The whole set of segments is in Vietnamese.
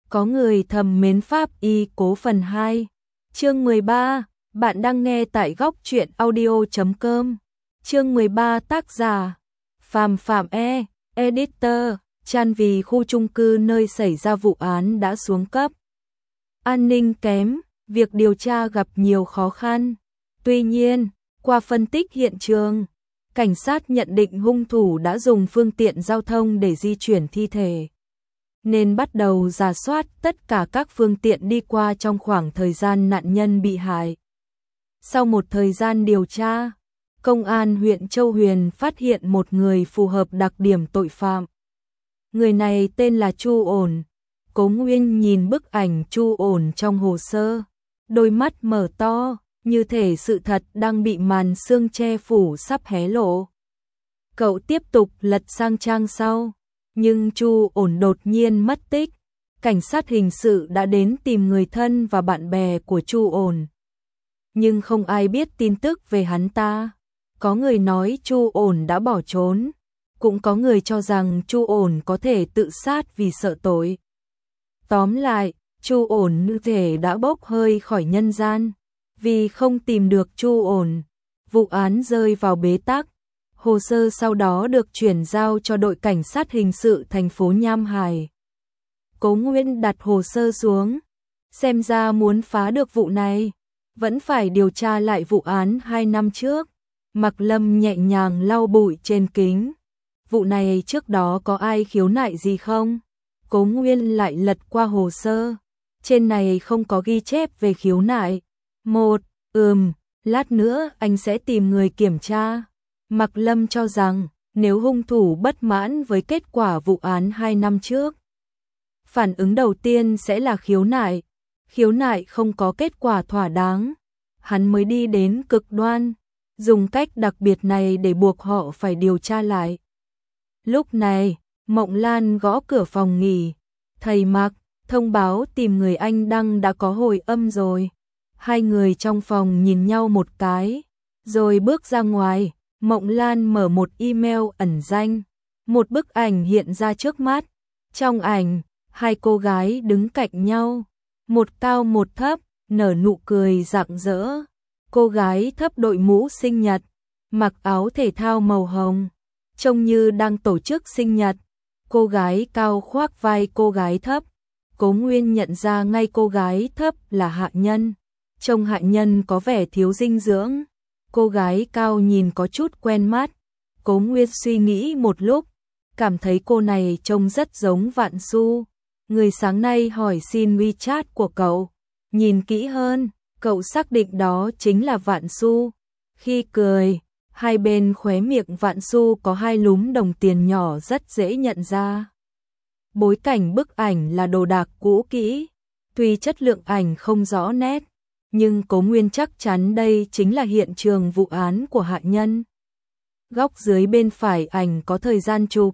Có người thầm mến Pháp Y Cố phần 2. Chương 13, bạn đang nghe tại góc truyện audio.com. Chương 13 tác giả Phạm Phạm Editor. Chan vì khu chung cư nơi xảy ra vụ án đã xuống cấp. An ninh kém, việc điều tra gặp nhiều khó khăn. Tuy nhiên, qua phân tích hiện trường, cảnh sát nhận định hung thủ đã dùng phương tiện giao thông để di chuyển thi thể, nên bắt đầu rà soát tất cả các phương tiện đi qua trong khoảng thời gian nạn nhân bị hại. Sau một thời gian điều tra, Công an huyện Châu Huyền phát hiện một người phù hợp đặc điểm tội phạm. Người này tên là Chu Ổn. Cố Nguyên nhìn bức ảnh Chu Ổn trong hồ sơ, đôi mắt mở to, như thể sự thật đang bị màn sương che phủ sắp hé lộ. Cậu tiếp tục lật sang trang sau, nhưng Chu Ổn đột nhiên mất tích. Cảnh sát hình sự đã đến tìm người thân và bạn bè của Chu Ổn, nhưng không ai biết tin tức về hắn ta. Có người nói Chu Ổn đã bỏ trốn, cũng có người cho rằng Chu Ổn có thể tự sát vì sợ tội. Tóm lại, Chu Ổn như thể đã bốc hơi khỏi nhân gian. Vì không tìm được Chu Ổn, vụ án rơi vào bế tắc. Hồ sơ sau đó được chuyển giao cho đội cảnh sát hình sự thành phố Nham Hải. Cố Nguyên đặt hồ sơ xuống, xem ra muốn phá được vụ này, vẫn phải điều tra lại vụ án 2 năm trước. Mạc Lâm nhẹ nhàng lau bụi trên kính. Vụ này trước đó có ai khiếu nại gì không? Cố Nguyên lại lật qua hồ sơ. Trên này không có ghi chép về khiếu nại. Lát nữa anh sẽ tìm người kiểm tra. Mạc Lâm cho rằng nếu hung thủ bất mãn với kết quả vụ án 2 năm trước, phản ứng đầu tiên sẽ là khiếu nại. Khiếu nại không có kết quả thỏa đáng, hắn mới đi đến cực đoan, dùng cách đặc biệt này để buộc họ phải điều tra lại. Lúc này, Mộng Lan gõ cửa phòng nghỉ. Thầy Mạc, thông báo tìm người anh Đăng đã có hồi âm rồi. Hai người trong phòng nhìn nhau một cái, rồi bước ra ngoài. Mộng Lan mở một email ẩn danh. Một bức ảnh hiện ra trước mắt. Trong ảnh, hai cô gái đứng cạnh nhau, một cao một thấp, nở nụ cười rạng rỡ. Cô gái thấp đội mũ sinh nhật, mặc áo thể thao màu hồng, trông như đang tổ chức sinh nhật. Cô gái cao khoác vai cô gái thấp. Cố Nguyên nhận ra ngay cô gái thấp là Hạ Nhân. Trông Hạ Nhân có vẻ thiếu dinh dưỡng. Cô gái cao nhìn có chút quen mắt. Cố Nguyên suy nghĩ một lúc, cảm thấy cô này trông rất giống Vạn Xu. Người sáng nay hỏi xin WeChat của cậu. Nhìn kỹ hơn, cậu xác định đó chính là Vạn Xu. Khi cười, hai bên khóe miệng Vạn Xu có hai lúm đồng tiền nhỏ rất dễ nhận ra. Bối cảnh bức ảnh là đồ đạc cũ kỹ, tuy chất lượng ảnh không rõ nét, nhưng Cố Nguyên chắc chắn đây chính là hiện trường vụ án của Hạ Nhân. Góc dưới bên phải ảnh có thời gian chụp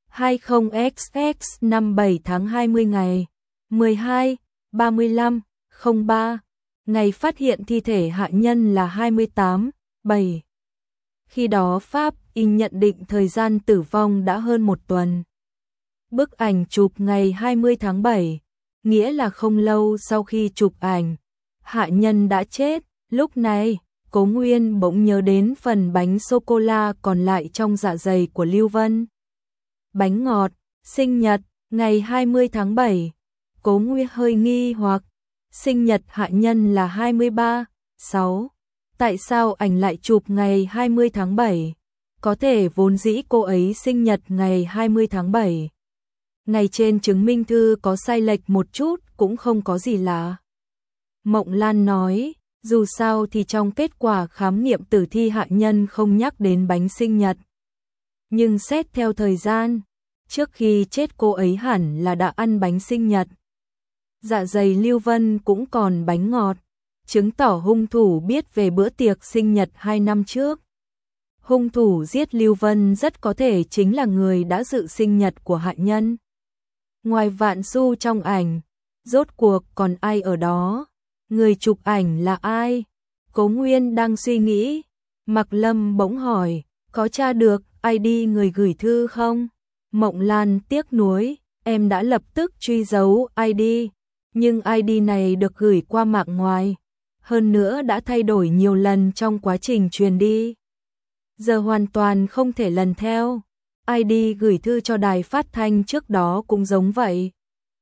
20XX 57 tháng 20 ngày 12 35 03. Ngày phát hiện thi thể Hạ Nhân là 28/7. Khi đó Pháp Y nhận định thời gian tử vong đã hơn 1 tuần. Bức ảnh chụp ngày 20 tháng 7, nghĩa là không lâu sau khi chụp ảnh, Hạ Nhân đã chết. Lúc này, Cố Nguyên bỗng nhớ đến phần bánh sô-cô-la còn lại trong dạ dày của Lưu Vân. Bánh ngọt, sinh nhật, ngày 20 tháng 7. Cố Nguyên hơi nghi hoặc, sinh nhật Hạ Nhân là 23/6. Tại sao ảnh lại chụp ngày 20 tháng 7? Có thể vốn dĩ cô ấy sinh nhật ngày 20 tháng 7. Ngày trên chứng minh thư có sai lệch một chút cũng không có gì lạ. Mộng Lan nói, dù sao thì trong kết quả khám nghiệm tử thi Hạ Nhân không nhắc đến bánh sinh nhật. Nhưng xét theo thời gian, trước khi chết cô ấy hẳn là đã ăn bánh sinh nhật. Dạ dày Lưu Vân cũng còn bánh ngọt, chứng tỏ hung thủ biết về bữa tiệc sinh nhật 2 năm trước. Hung thủ giết Lưu Vân rất có thể chính là người đã dự sinh nhật của Hạ Nhân. Ngoài Vạn Xu trong ảnh, rốt cuộc còn ai ở đó? Người chụp ảnh là ai? Cố Nguyên đang suy nghĩ. Mạc Lâm bỗng hỏi, có tra được ID người gửi thư không? Mộng Lan tiếc nuối, em đã lập tức truy dấu ID, nhưng ID này được gửi qua mạng ngoài, hơn nữa đã thay đổi nhiều lần trong quá trình truyền đi. Giờ hoàn toàn không thể lần theo. ID gửi thư cho đài phát thanh trước đó cũng giống vậy.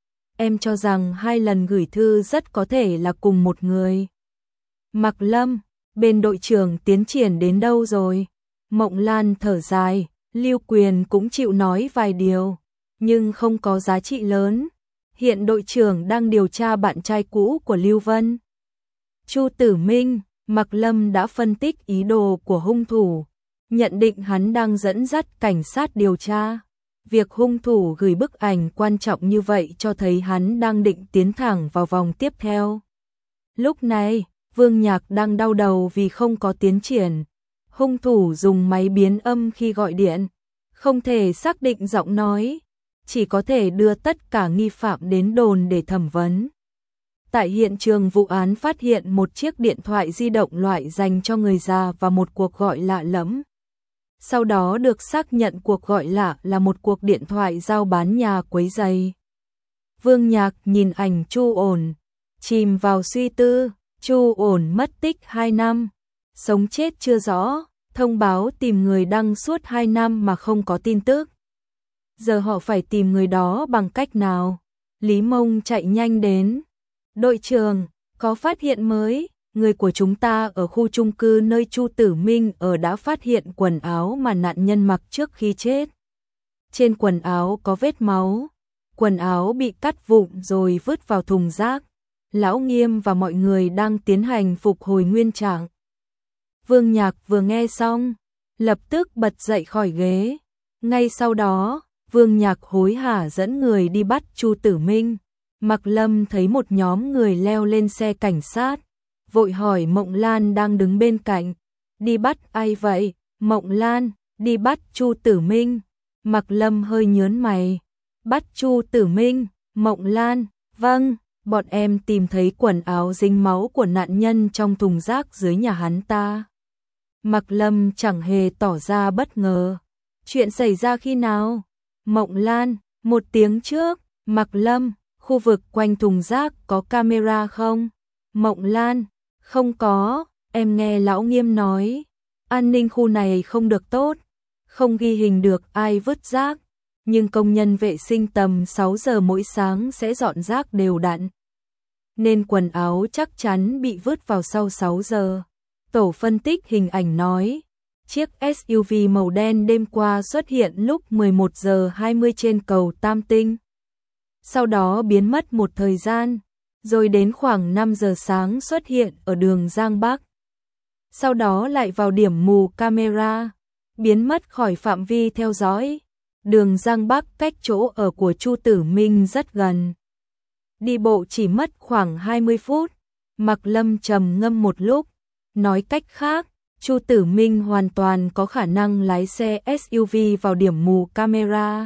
Em cho rằng 2 lần gửi thư rất có thể là cùng một người. Mạc Lâm, bên đội trưởng tiến triển đến đâu rồi? Mộng Lan thở dài, Lưu Quyền cũng chịu nói vài điều, nhưng không có giá trị lớn. Hiện đội trưởng đang điều tra bạn trai cũ của Lưu Vân. Chu Tử Minh, Mạc Lâm đã phân tích ý đồ của hung thủ, nhận định hắn đang dẫn dắt cảnh sát điều tra. Việc hung thủ gửi bức ảnh quan trọng như vậy cho thấy hắn đang định tiến thẳng vào vòng tiếp theo. Lúc này, Vương Nhạc đang đau đầu vì không có tiến triển. Hung thủ dùng máy biến âm khi gọi điện, không thể xác định giọng nói, chỉ có thể đưa tất cả nghi phạm đến đồn để thẩm vấn. Tại hiện trường vụ án phát hiện một chiếc điện thoại di động loại dành cho người già và một cuộc gọi lạ lẫm. Sau đó được xác nhận cuộc gọi lạ là một cuộc điện thoại giao bán nhà quấy rầy. Vương Nhạc nhìn ảnh Chu Ổn, chìm vào suy tư. Chu Ổn mất tích 2 năm, sống chết chưa rõ, thông báo tìm người đăng suốt 2 năm mà không có tin tức. Giờ họ phải tìm người đó bằng cách nào? Lý Mông chạy nhanh đến. Đội trưởng, có phát hiện mới, người của chúng ta ở khu chung cư nơi Chu Tử Minh ở đã phát hiện quần áo mà nạn nhân mặc trước khi chết. Trên quần áo có vết máu, quần áo bị cắt vụn rồi vứt vào thùng rác. Lão Nghiêm và mọi người đang tiến hành phục hồi nguyên trạng. Vương Nhạc vừa nghe xong, lập tức bật dậy khỏi ghế. Ngay sau đó, Vương Nhạc hối hả dẫn người đi bắt Chu Tử Minh. Mạc Lâm thấy một nhóm người leo lên xe cảnh sát, vội hỏi Mộng Lan đang đứng bên cạnh. Đi bắt ai vậy? Mộng Lan, đi bắt Chu Tử Minh. Mạc Lâm hơi nhớn mày. Bắt Chu Tử Minh, Mộng Lan, vâng. Bọn em tìm thấy quần áo dính máu của nạn nhân trong thùng rác dưới nhà hắn ta. Mạc Lâm chẳng hề tỏ ra bất ngờ. Chuyện xảy ra khi nào? Mộng Lan, 1 tiếng trước. Mạc Lâm, khu vực quanh thùng rác có camera không? Mộng Lan, không có, em nghe Lão Nghiêm nói. An ninh khu này không được tốt, không ghi hình được ai vứt rác. Nhưng công nhân vệ sinh tầm 6 giờ mỗi sáng sẽ dọn rác đều đặn. Nên quần áo chắc chắn bị vứt vào sau 6 giờ. Tổ phân tích hình ảnh nói, chiếc SUV màu đen đêm qua xuất hiện lúc 11 giờ 20 trên cầu Tam Tinh. Sau đó biến mất một thời gian, rồi đến khoảng 5 giờ sáng xuất hiện ở đường Giang Bắc. Sau đó lại vào điểm mù camera, biến mất khỏi phạm vi theo dõi. Đường Giang Bắc cách chỗ ở của Chu Tử Minh rất gần. Đi bộ chỉ mất khoảng 20 phút. Mạc Lâm trầm ngâm một lúc, nói cách khác, Chu Tử Minh hoàn toàn có khả năng lái xe SUV vào điểm mù camera,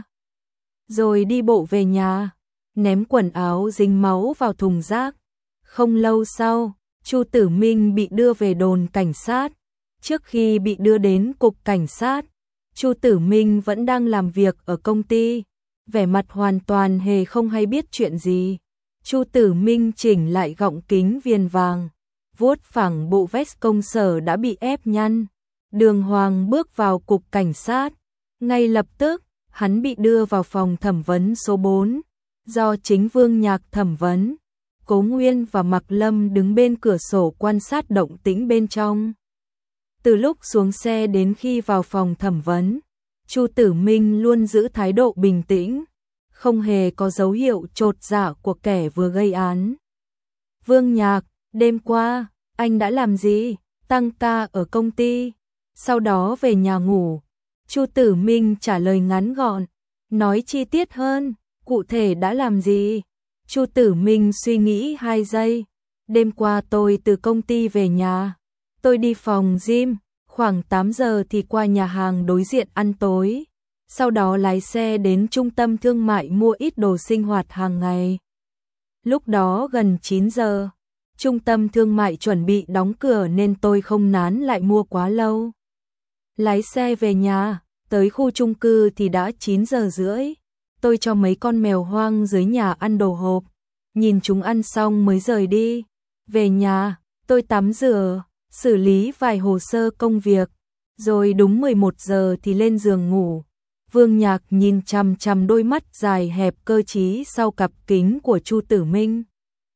rồi đi bộ về nhà, ném quần áo dính máu vào thùng rác. Không lâu sau, Chu Tử Minh bị đưa về đồn cảnh sát. Trước khi bị đưa đến cục cảnh sát, Chu Tử Minh vẫn đang làm việc ở công ty, vẻ mặt hoàn toàn hề không hay biết chuyện gì. Chu Tử Minh chỉnh lại gọng kính viền vàng, vuốt phẳng bộ vest công sở đã bị ép nhăn, đường hoàng bước vào cục cảnh sát. Ngay lập tức, hắn bị đưa vào phòng thẩm vấn số 4, do chính Vương Nhạc thẩm vấn. Cố Nguyên và Mạc Lâm đứng bên cửa sổ quan sát động tĩnh bên trong. Từ lúc xuống xe đến khi vào phòng thẩm vấn, Chu Tử Minh luôn giữ thái độ bình tĩnh, không hề có dấu hiệu chột dạ của kẻ vừa gây án. Vương Nhạc, đêm qua, anh đã làm gì? Tăng ca ở công ty, sau đó về nhà ngủ. Chu Tử Minh trả lời ngắn gọn, nói chi tiết hơn, cụ thể đã làm gì? Chu Tử Minh suy nghĩ 2 giây. Đêm qua tôi từ công ty về nhà, tôi đi phòng gym, khoảng 8 giờ thì qua nhà hàng đối diện ăn tối. Sau đó lái xe đến trung tâm thương mại mua ít đồ sinh hoạt hàng ngày. Lúc đó gần 9 giờ, trung tâm thương mại chuẩn bị đóng cửa nên tôi không nán lại mua quá lâu. Lái xe về nhà, tới khu chung cư thì đã 9 giờ rưỡi. tôi cho mấy con mèo hoang dưới nhà ăn đồ hộp, nhìn chúng ăn xong mới rời đi. Về nhà, tôi tắm rửa, xử lý vài hồ sơ công việc, rồi đúng 11 giờ thì lên giường ngủ. Vương Nhạc nhìn chằm chằm đôi mắt dài hẹp cơ trí sau cặp kính của Chu Tử Minh.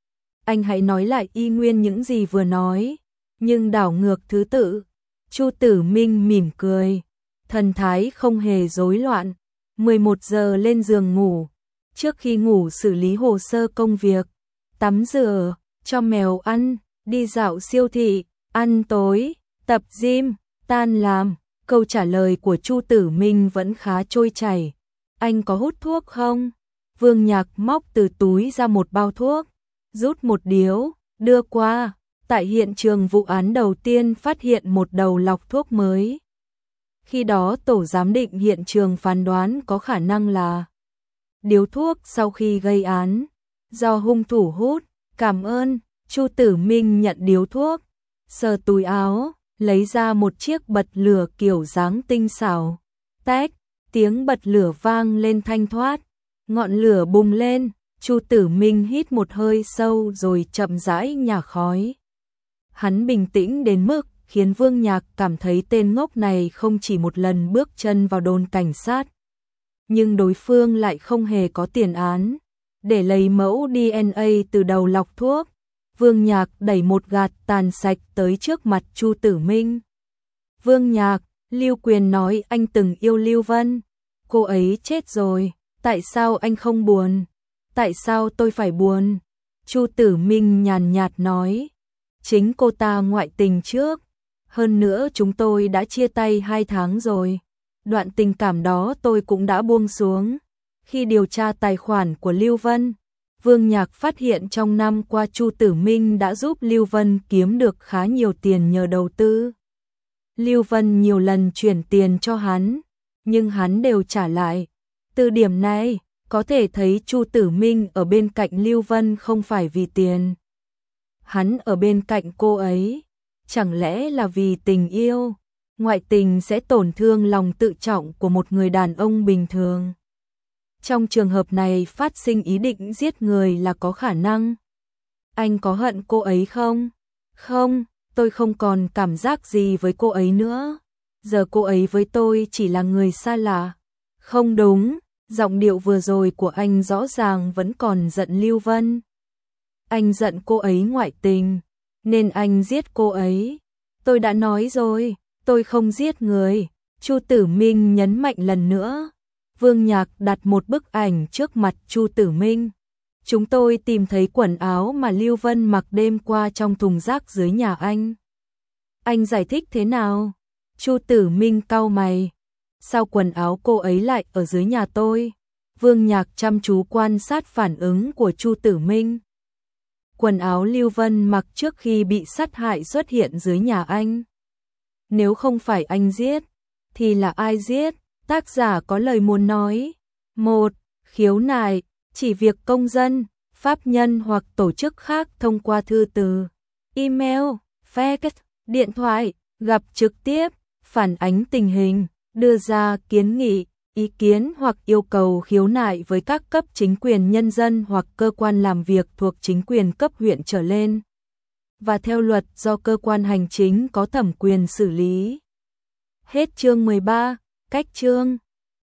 Anh hãy nói lại y nguyên những gì vừa nói, nhưng đảo ngược thứ tự. Chu Tử Minh mỉm cười, thần thái không hề rối loạn. 11 giờ lên giường ngủ, trước khi ngủ xử lý hồ sơ công việc, tắm rửa, cho mèo ăn, đi dạo siêu thị, ăn tối, tập gym, tan làm. Câu trả lời của Chu Tử Minh vẫn khá trôi chảy. Anh có hút thuốc không? Vương Nhạc móc từ túi ra một bao thuốc, rút một điếu, đưa qua. Tại hiện trường vụ án đầu tiên phát hiện một đầu lọc thuốc mới. Khi đó tổ giám định hiện trường phán đoán có khả năng là điếu thuốc sau khi gây án, do hung thủ hút. Cảm ơn. Chu Tử Minh nhận điếu thuốc, sờ túi áo, lấy ra một chiếc bật lửa kiểu dáng tinh xảo. Tách, tiếng bật lửa vang lên thanh thoát, ngọn lửa bùng lên. Chu Tử Minh hít một hơi sâu rồi chậm rãi nhả khói. Hắn bình tĩnh đến mức khiến Vương Nhạc cảm thấy tên ngốc này không chỉ một lần bước chân vào đồn cảnh sát, nhưng đối phương lại không hề có tiền án. Để lấy mẫu DNA từ đầu lọc thuốc, Vương Nhạc đẩy một gạt tàn sạch tới trước mặt Chu Tử Minh. Vương Nhạc, Lưu Quyền nói anh từng yêu Lưu Vân. Cô ấy chết rồi, tại sao anh không buồn? Tại sao tôi phải buồn? Chu Tử Minh nhàn nhạt nói, chính cô ta ngoại tình trước. Hơn nữa chúng tôi đã chia tay 2 tháng rồi. Đoạn tình cảm đó tôi cũng đã buông xuống. Khi điều tra tài khoản của Lưu Vân, Vương Nhạc phát hiện trong năm qua Chu Tử Minh đã giúp Lưu Vân kiếm được khá nhiều tiền nhờ đầu tư. Lưu Vân nhiều lần chuyển tiền cho hắn, nhưng hắn đều trả lại. Từ điểm này, có thể thấy Chu Tử Minh ở bên cạnh Lưu Vân không phải vì tiền. Hắn ở bên cạnh cô ấy, chẳng lẽ là vì tình yêu? Ngoại tình sẽ tổn thương lòng tự trọng của một người đàn ông bình thường. Trong trường hợp này phát sinh ý định giết người là có khả năng. Anh có hận cô ấy không? Không, tôi không còn cảm giác gì với cô ấy nữa. Giờ cô ấy với tôi chỉ là người xa lạ. Không đúng, giọng điệu vừa rồi của anh rõ ràng vẫn còn giận Lưu Vân. Anh giận cô ấy ngoại tình, nên anh giết cô ấy. Tôi đã nói rồi, tôi không giết người. Chu Tử Minh nhấn mạnh lần nữa. Vương Nhạc đặt một bức ảnh trước mặt Chu Tử Minh. Chúng tôi tìm thấy quần áo mà Lưu Vân mặc đêm qua trong thùng rác dưới nhà anh. Anh giải thích thế nào? Chu Tử Minh cau mày. Sao quần áo cô ấy lại ở dưới nhà tôi? Vương Nhạc chăm chú quan sát phản ứng của Chu Tử Minh. Quần áo Lưu Vân mặc trước khi bị sát hại xuất hiện dưới nhà anh. Nếu không phải anh giết, thì là ai giết? Tác giả có lời muốn nói. 1. Khiếu nại, chỉ việc công dân, pháp nhân hoặc tổ chức khác thông qua thư từ, email, fax, điện thoại, gặp trực tiếp, phản ánh tình hình, đưa ra kiến nghị, ý kiến hoặc yêu cầu khiếu nại với các cấp chính quyền nhân dân hoặc cơ quan làm việc thuộc chính quyền cấp huyện trở lên, và theo luật do cơ quan hành chính có thẩm quyền xử lý. Hết chương 13, cách chương